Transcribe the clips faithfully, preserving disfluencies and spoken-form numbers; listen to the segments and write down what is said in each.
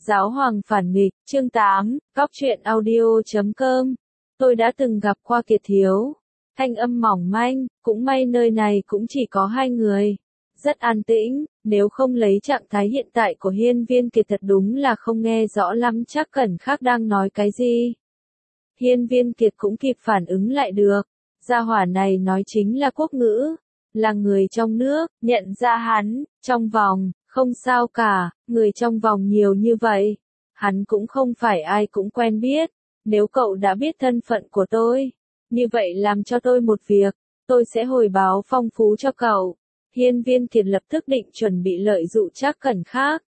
Giáo hoàng phản nghịch, chương tám, Góc truyện audio chấm com. Tôi đã từng gặp qua Kiệt thiếu. Thanh âm mỏng manh, cũng may nơi này cũng chỉ có hai người. Rất an tĩnh, nếu không lấy trạng thái hiện tại của Hiên Viên Kiệt thật đúng là không nghe rõ lắm chắc Cẩn Khắc đang nói cái gì. Hiên Viên Kiệt cũng kịp phản ứng lại được. Gia hỏa này nói chính là quốc ngữ. Là người trong nước, nhận ra hắn, trong vòng, không sao cả, người trong vòng nhiều như vậy. Hắn cũng không phải ai cũng quen biết. Nếu cậu đã biết thân phận của tôi, như vậy làm cho tôi một việc, tôi sẽ hồi báo phong phú cho cậu. Hiên Viên Kiệt lập tức định chuẩn bị lợi dụ Trác Cẩn Khắc.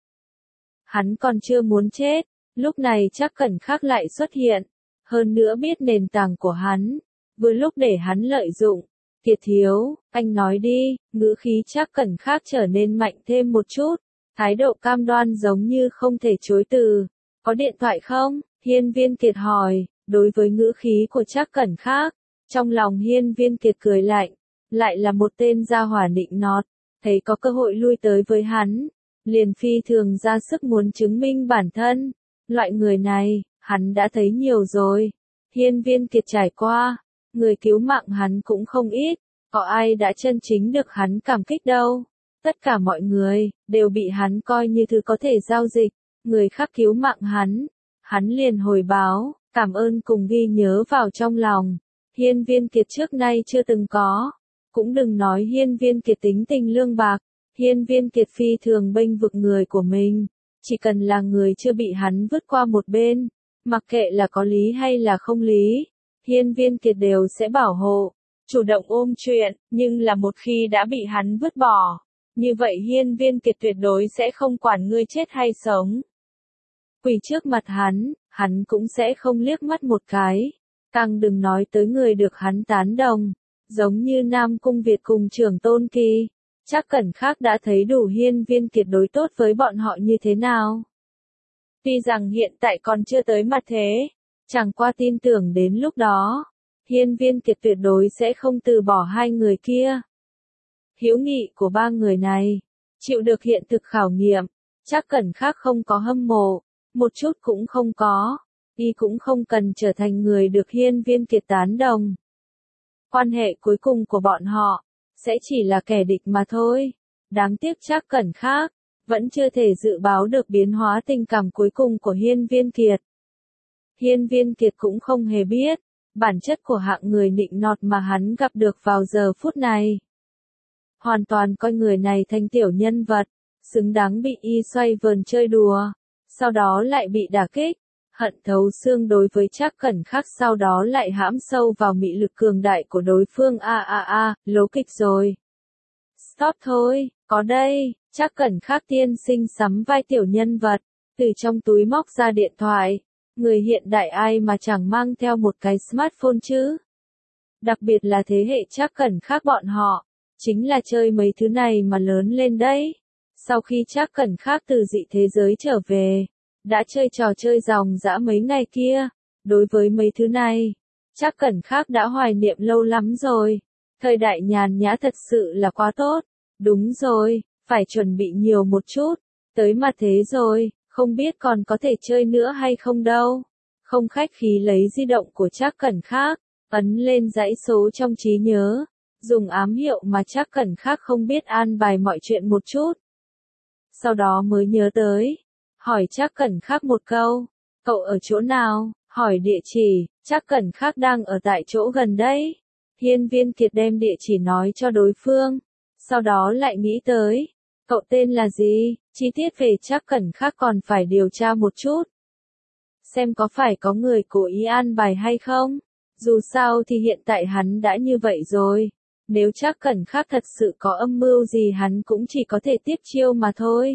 Hắn còn chưa muốn chết, lúc này Trác Cẩn Khắc lại xuất hiện, hơn nữa biết nền tảng của hắn, vừa lúc để hắn lợi dụng. Kiệt thiếu, anh nói đi, ngữ khí Trác Cẩn Khắc trở nên mạnh thêm một chút, thái độ cam đoan giống như không thể chối từ. Có điện thoại không? Hiên Viên Kiệt hỏi. Đối với ngữ khí của Trác Cẩn Khắc, trong lòng Hiên Viên Kiệt cười lạnh, lại là một tên gia hỏa nịnh nọt, thấy có cơ hội lui tới với hắn, liền phi thường ra sức muốn chứng minh bản thân. Loại người này, hắn đã thấy nhiều rồi. Hiên Viên Kiệt trải qua, người cứu mạng hắn cũng không ít, có ai đã chân chính được hắn cảm kích đâu. Tất cả mọi người, đều bị hắn coi như thứ có thể giao dịch, người khác cứu mạng hắn, hắn liền hồi báo, cảm ơn cùng ghi nhớ vào trong lòng. Hiên Viên Kiệt trước nay chưa từng có, cũng đừng nói Hiên Viên Kiệt tính tình lương bạc, Hiên Viên Kiệt phi thường bênh vực người của mình, chỉ cần là người chưa bị hắn vứt qua một bên, mặc kệ là có lý hay là không lý, Hiên Viên Kiệt đều sẽ bảo hộ, chủ động ôm chuyện, nhưng là một khi đã bị hắn vứt bỏ, như vậy Hiên Viên Kiệt tuyệt đối sẽ không quản ngươi chết hay sống. Quỳ trước mặt hắn, hắn cũng sẽ không liếc mắt một cái, càng đừng nói tới người được hắn tán đồng, giống như Nam Cung Việt cùng Trưởng Tôn Kỳ. Trác Cẩn Khắc đã thấy đủ Hiên Viên Kiệt đối tốt với bọn họ như thế nào. Tuy rằng hiện tại còn chưa tới mặt thế, chẳng qua tin tưởng đến lúc đó, Hiên Viên Kiệt tuyệt đối sẽ không từ bỏ hai người kia. Hữu nghị của ba người này, chịu được hiện thực khảo nghiệm, Trác Cẩn Khắc không có hâm mộ, một chút cũng không có, y cũng không cần trở thành người được Hiên Viên Kiệt tán đồng. Quan hệ cuối cùng của bọn họ, sẽ chỉ là kẻ địch mà thôi. Đáng tiếc Trác Cẩn Khắc, vẫn chưa thể dự báo được biến hóa tình cảm cuối cùng của Hiên Viên Kiệt. Hiên Viên Kiệt cũng không hề biết, bản chất của hạng người nịnh nọt mà hắn gặp được vào giờ phút này. Hoàn toàn coi người này thành tiểu nhân vật, xứng đáng bị y xoay vờn chơi đùa, sau đó lại bị đả kích, hận thấu xương đối với Trác Cẩn Khắc, sau đó lại hãm sâu vào mị lực cường đại của đối phương. A a a, lố kịch rồi. Stop thôi, có đây, Trác Cẩn Khắc tiên sinh sắm vai tiểu nhân vật, từ trong túi móc ra điện thoại. Người hiện đại ai mà chẳng mang theo một cái smartphone chứ? Đặc biệt là thế hệ Trác Cẩn Khắc bọn họ, chính là chơi mấy thứ này mà lớn lên đấy. Sau khi Trác Cẩn Khắc từ dị thế giới trở về, đã chơi trò chơi ròng rã mấy ngày kia, đối với mấy thứ này, Trác Cẩn Khắc đã hoài niệm lâu lắm rồi. Thời đại nhàn nhã thật sự là quá tốt. Đúng rồi, phải chuẩn bị nhiều một chút, tới mặt thế rồi, không biết còn có thể chơi nữa hay không đâu. Không khách khí lấy di động của Trác Cẩn Khắc, ấn lên dãy số trong trí nhớ, dùng ám hiệu mà Trác Cẩn Khắc không biết an bài mọi chuyện một chút. Sau đó mới nhớ tới, hỏi Trác Cẩn Khắc một câu, cậu ở chỗ nào? Hỏi địa chỉ, Trác Cẩn Khắc đang ở tại chỗ gần đấy. Hiên Viên Kiệt đem địa chỉ nói cho đối phương, sau đó lại nghĩ tới, cậu tên là gì? Chi tiết về Trác Cẩn Khắc còn phải điều tra một chút, xem có phải có người cố ý an bài hay không. Dù sao thì hiện tại hắn đã như vậy rồi, nếu Trác Cẩn Khắc thật sự có âm mưu gì hắn cũng chỉ có thể tiếp chiêu mà thôi.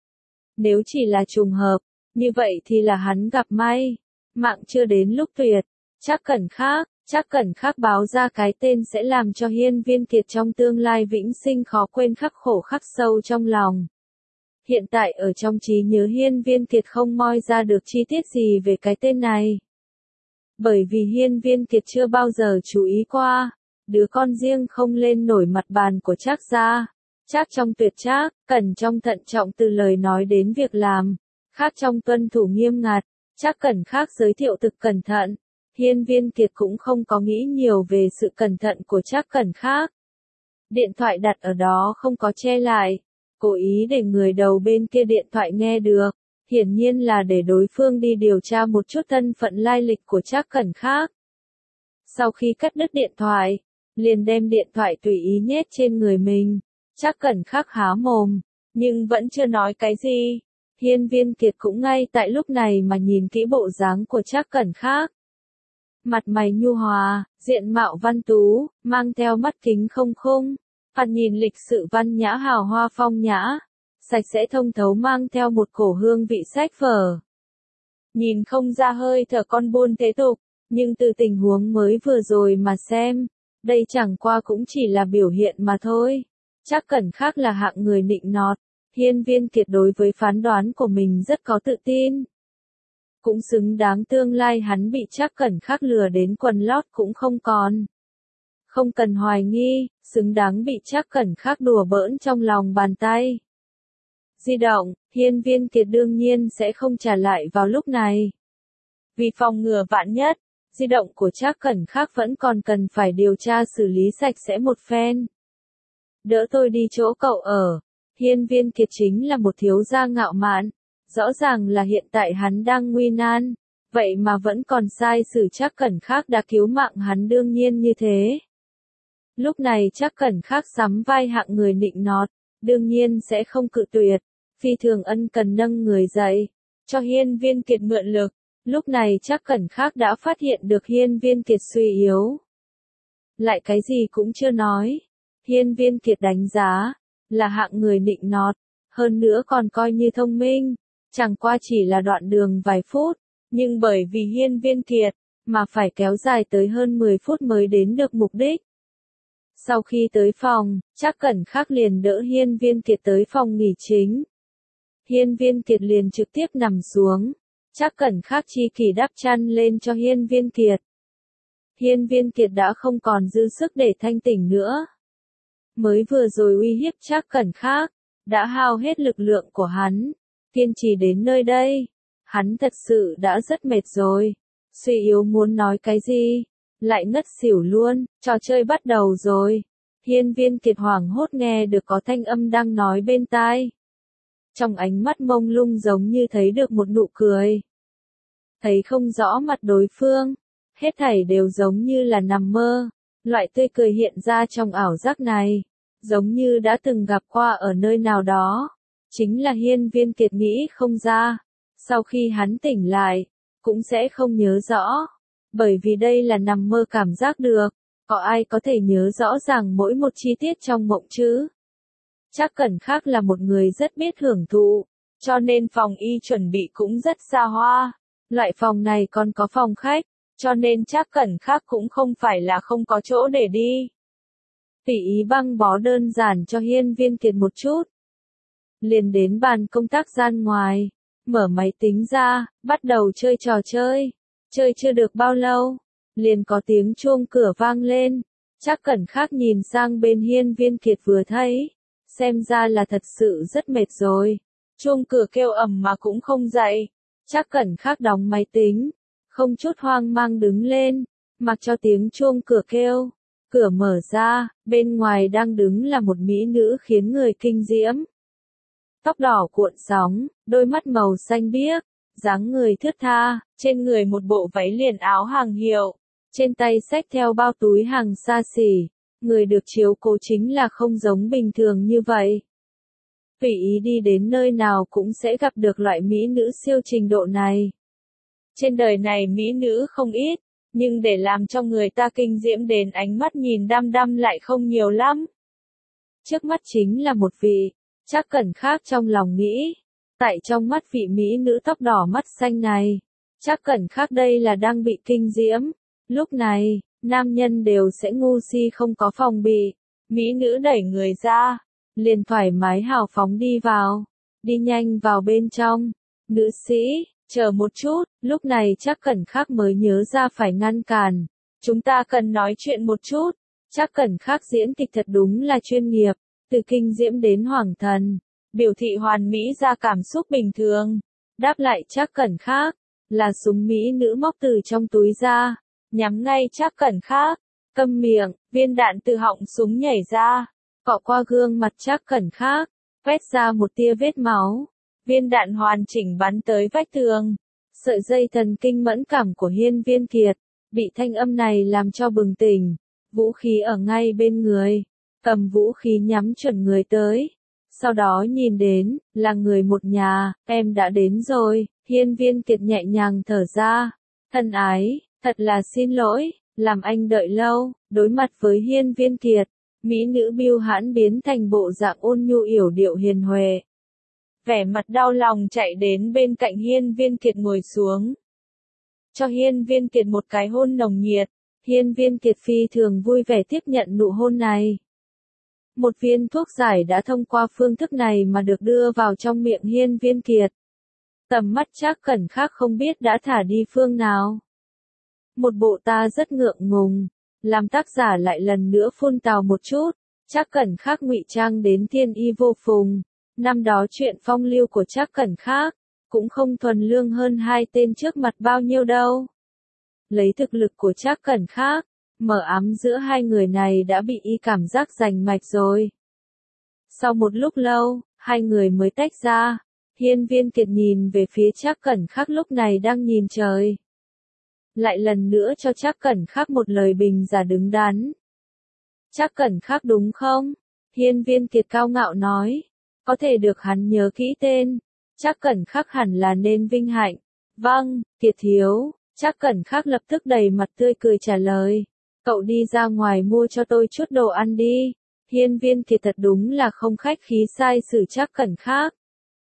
Nếu chỉ là trùng hợp, như vậy thì là hắn gặp may, mạng chưa đến lúc tuyệt. Trác Cẩn Khắc, Trác Cẩn Khắc báo ra cái tên sẽ làm cho Hiên Viên Kiệt trong tương lai vĩnh sinh khó quên, khắc khổ khắc sâu trong lòng. Hiện tại ở trong trí nhớ Hiên Viên Kiệt không moi ra được chi tiết gì về cái tên này. Bởi vì Hiên Viên Kiệt chưa bao giờ chú ý qua, đứa con riêng không lên nổi mặt bàn của Trác gia. Trác trong tuyệt Trác, cẩn trong thận trọng từ lời nói đến việc làm, khác trong tuân thủ nghiêm ngặt, Trác Cẩn khác giới thiệu thực cẩn thận. Hiên Viên Kiệt cũng không có nghĩ nhiều về sự cẩn thận của Trác Cẩn khác. Điện thoại đặt ở đó không có che lại, cố ý để người đầu bên kia điện thoại nghe được, hiển nhiên là để đối phương đi điều tra một chút thân phận lai lịch của Trác Cẩn khác. Sau khi cắt đứt điện thoại, liền đem điện thoại tùy ý nhét trên người mình. Trác Cẩn khác há mồm, nhưng vẫn chưa nói cái gì. Hiên Viên Kiệt cũng ngay tại lúc này mà nhìn kỹ bộ dáng của Trác Cẩn khác. Mặt mày nhu hòa, diện mạo văn tú, mang theo mắt kính không khung, thoạt nhìn lịch sự văn nhã hào hoa phong nhã, sạch sẽ thông thấu mang theo một cổ hương vị sách vở. Nhìn không ra hơi thở con buôn thế tục, nhưng từ tình huống mới vừa rồi mà xem, đây chẳng qua cũng chỉ là biểu hiện mà thôi. Trác Cẩn khác là hạng người nịnh nọt, Hiên Viên Kiệt đối với phán đoán của mình rất có tự tin. Cũng xứng đáng tương lai hắn bị Trác Cẩn khác lừa đến quần lót cũng không còn. Không cần hoài nghi, xứng đáng bị Trác Cẩn khác đùa bỡn trong lòng bàn tay. Di động, Hiên Viên Kiệt đương nhiên sẽ không trả lại vào lúc này. Vì phòng ngừa vạn nhất, di động của Trác Cẩn khác vẫn còn cần phải điều tra xử lý sạch sẽ một phen. Đỡ tôi đi chỗ cậu ở. Hiên Viên Kiệt chính là một thiếu gia ngạo mạn, rõ ràng là hiện tại hắn đang nguy nan, vậy mà vẫn còn sai xử Trác Cẩn khác đã cứu mạng hắn đương nhiên như thế. Lúc này Trác Cẩn khác sắm vai hạng người nịnh nọt, đương nhiên sẽ không cự tuyệt, phi thường ân cần nâng người dậy, cho Hiên Viên Kiệt mượn lực. Lúc này Trác Cẩn khác đã phát hiện được Hiên Viên Kiệt suy yếu. Lại cái gì cũng chưa nói. Hiên Viên Kiệt đánh giá, là hạng người nịnh nọt, hơn nữa còn coi như thông minh, chẳng qua chỉ là đoạn đường vài phút, nhưng bởi vì Hiên Viên Kiệt, mà phải kéo dài tới hơn mười phút mới đến được mục đích. Sau khi tới phòng, Trác Cẩn khác liền đỡ Hiên Viên Kiệt tới phòng nghỉ chính. Hiên Viên Kiệt liền trực tiếp nằm xuống, Trác Cẩn khác chi kỷ đắp chăn lên cho Hiên Viên Kiệt. Hiên Viên Kiệt đã không còn dư sức để thanh tỉnh nữa. Mới vừa rồi uy hiếp Trác Cẩn khác, đã hao hết lực lượng của hắn, kiên trì đến nơi đây. Hắn thật sự đã rất mệt rồi, suy yếu muốn nói cái gì, lại ngất xỉu luôn, trò chơi bắt đầu rồi. Hiên Viên Kiệt hoảng hốt nghe được có thanh âm đang nói bên tai. Trong ánh mắt mông lung giống như thấy được một nụ cười. Thấy không rõ mặt đối phương, hết thảy đều giống như là nằm mơ, loại tươi cười hiện ra trong ảo giác này, giống như đã từng gặp qua ở nơi nào đó. Chính là Hiên Viên Kiệt nghĩ không ra, sau khi hắn tỉnh lại, cũng sẽ không nhớ rõ, bởi vì đây là nằm mơ cảm giác được, có ai có thể nhớ rõ ràng mỗi một chi tiết trong mộng chứ? Trác Cẩn khác là một người rất biết hưởng thụ, cho nên phòng y chuẩn bị cũng rất xa hoa. Loại phòng này còn có phòng khách, cho nên Trác Cẩn khác cũng không phải là không có chỗ để đi. Tùy ý băng bó đơn giản cho Hiên Viên Kiệt một chút. Liền đến bàn công tác gian ngoài, mở máy tính ra, bắt đầu chơi trò chơi. Chơi chưa được bao lâu, liền có tiếng chuông cửa vang lên. Trác Cẩn khác nhìn sang bên Hiên Viên Kiệt vừa thấy, xem ra là thật sự rất mệt rồi. Chuông cửa kêu ầm mà cũng không dậy. Trác Cẩn khác đóng máy tính, không chút hoang mang đứng lên, mặc cho tiếng chuông cửa kêu. Cửa mở ra, bên ngoài đang đứng là một mỹ nữ khiến người kinh diễm. Tóc đỏ cuộn sóng, đôi mắt màu xanh biếc, dáng người thướt tha, trên người một bộ váy liền áo hàng hiệu, trên tay xách theo bao túi hàng xa xỉ. Người được chiếu cố chính là không giống bình thường như vậy. Tùy ý đi đến nơi nào cũng sẽ gặp được loại mỹ nữ siêu trình độ này. Trên đời này mỹ nữ không ít, nhưng để làm cho người ta kinh diễm đến ánh mắt nhìn đăm đăm lại không nhiều lắm. Trước mắt chính là một vị, Trác Cẩn khác trong lòng nghĩ. Tại trong mắt vị mỹ nữ tóc đỏ mắt xanh này, Trác Cẩn khác đây là đang bị kinh diễm. Lúc này, nam nhân đều sẽ ngu si không có phòng bị. Mỹ nữ đẩy người ra, liền thoải mái hào phóng đi vào. Đi nhanh vào bên trong. Nữ sĩ, chờ một chút, lúc này Trác Cẩn khác mới nhớ ra phải ngăn cản. Chúng ta cần nói chuyện một chút. Trác Cẩn khác diễn kịch thật đúng là chuyên nghiệp, từ kinh diễm đến hoàng thần, biểu thị hoàn mỹ ra cảm xúc bình thường. Đáp lại Trác Cẩn Khác, là súng mỹ nữ móc từ trong túi ra, nhắm ngay Trác Cẩn Khác. Câm miệng, viên đạn từ họng súng nhảy ra, cọ qua gương mặt Trác Cẩn Khác, quét ra một tia vết máu. Viên đạn hoàn chỉnh bắn tới vách tường. Sợi dây thần kinh mẫn cảm của Hiên Viên Kiệt, bị thanh âm này làm cho bừng tỉnh. Vũ khí ở ngay bên người, cầm vũ khí nhắm chuẩn người tới. Sau đó nhìn đến, là người một nhà, em đã đến rồi. Hiên Viên Kiệt nhẹ nhàng thở ra. Thân ái, thật là xin lỗi, làm anh đợi lâu. Đối mặt với Hiên Viên Kiệt, mỹ nữ Bưu Hãn biến thành bộ dạng ôn nhu yểu điệu hiền huệ. Vẻ mặt đau lòng chạy đến bên cạnh Hiên Viên Kiệt ngồi xuống. Cho Hiên Viên Kiệt một cái hôn nồng nhiệt. Hiên Viên Kiệt phi thường vui vẻ tiếp nhận nụ hôn này. Một viên thuốc giải đã thông qua phương thức này mà được đưa vào trong miệng Hiên Viên Kiệt. Tầm mắt Trác Cẩn Khác không biết đã thả đi phương nào. Một bộ ta rất ngượng ngùng, làm tác giả lại lần nữa phun tào một chút. Trác Cẩn Khác ngụy trang đến thiên y vô phùng. Năm đó chuyện phong lưu của Trác Cẩn Khác, cũng không thuần lương hơn hai tên trước mặt bao nhiêu đâu. Lấy thực lực của Trác Cẩn Khác, mở ám giữa hai người này đã bị y cảm giác rành mạch rồi. Sau một lúc lâu, hai người mới tách ra. Hiên Viên Kiệt nhìn về phía Trác Cẩn Khác lúc này đang nhìn trời. Lại lần nữa cho Trác Cẩn Khác một lời bình giả đứng đắn. Trác Cẩn Khác đúng không? Hiên Viên Kiệt cao ngạo nói. Có thể được hắn nhớ kỹ tên. Trác Cẩn Khác hẳn là nên vinh hạnh. Vâng, Kiệt thiếu. Trác Cẩn Khác lập tức đầy mặt tươi cười trả lời. Cậu đi ra ngoài mua cho tôi chút đồ ăn đi. Hiên Viên Kiệt thật đúng là không khách khí sai xử Trác Cẩn Khác.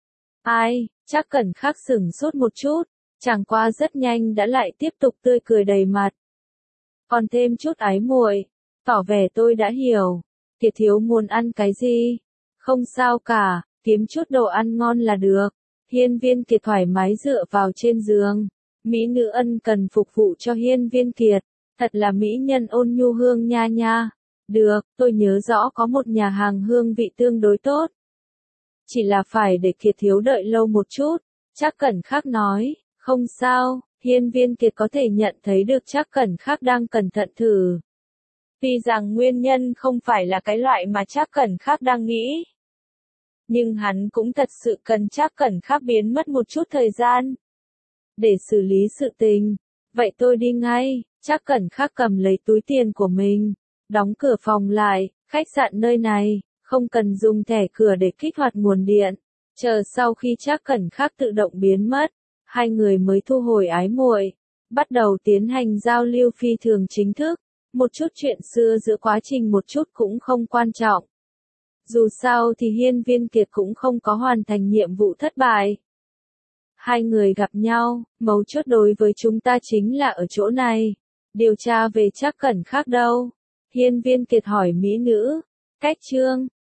Ai, Trác Cẩn Khác sửng sốt một chút. Chẳng qua rất nhanh đã lại tiếp tục tươi cười đầy mặt. Còn thêm chút ái muội, tỏ vẻ tôi đã hiểu. Kiệt thiếu muốn ăn cái gì? Không sao cả, kiếm chút đồ ăn ngon là được. Hiên Viên Kiệt thoải mái dựa vào trên giường. Mỹ nữ ân cần phục vụ cho Hiên Viên Kiệt. Thật là mỹ nhân ôn nhu hương nha nha. Được, tôi nhớ rõ có một nhà hàng hương vị tương đối tốt. Chỉ là phải để Kiệt thiếu đợi lâu một chút. Trác Cẩn Khác nói. Không sao, Hiên Viên Kiệt có thể nhận thấy được Trác Cẩn Khác đang cẩn thận thử. Tuy rằng nguyên nhân không phải là cái loại mà Trác Cẩn Khác đang nghĩ. Nhưng hắn cũng thật sự cần Trác Cẩn Khác biến mất một chút thời gian. Để xử lý sự tình. Vậy tôi đi ngay. Trác Cẩn Khác cầm lấy túi tiền của mình. Đóng cửa phòng lại. Khách sạn nơi này, không cần dùng thẻ cửa để kích hoạt nguồn điện. Chờ sau khi Trác Cẩn Khác tự động biến mất. Hai người mới thu hồi ái muội, bắt đầu tiến hành giao lưu phi thường chính thức. Một chút chuyện xưa giữa quá trình một chút cũng không quan trọng. Dù sao thì Hiên Viên Kiệt cũng không có hoàn thành nhiệm vụ thất bại. Hai người gặp nhau, mấu chốt đối với chúng ta chính là ở chỗ này. Điều tra về Trác Cẩn Khác đâu? Hiên Viên Kiệt hỏi mỹ nữ. Cách chương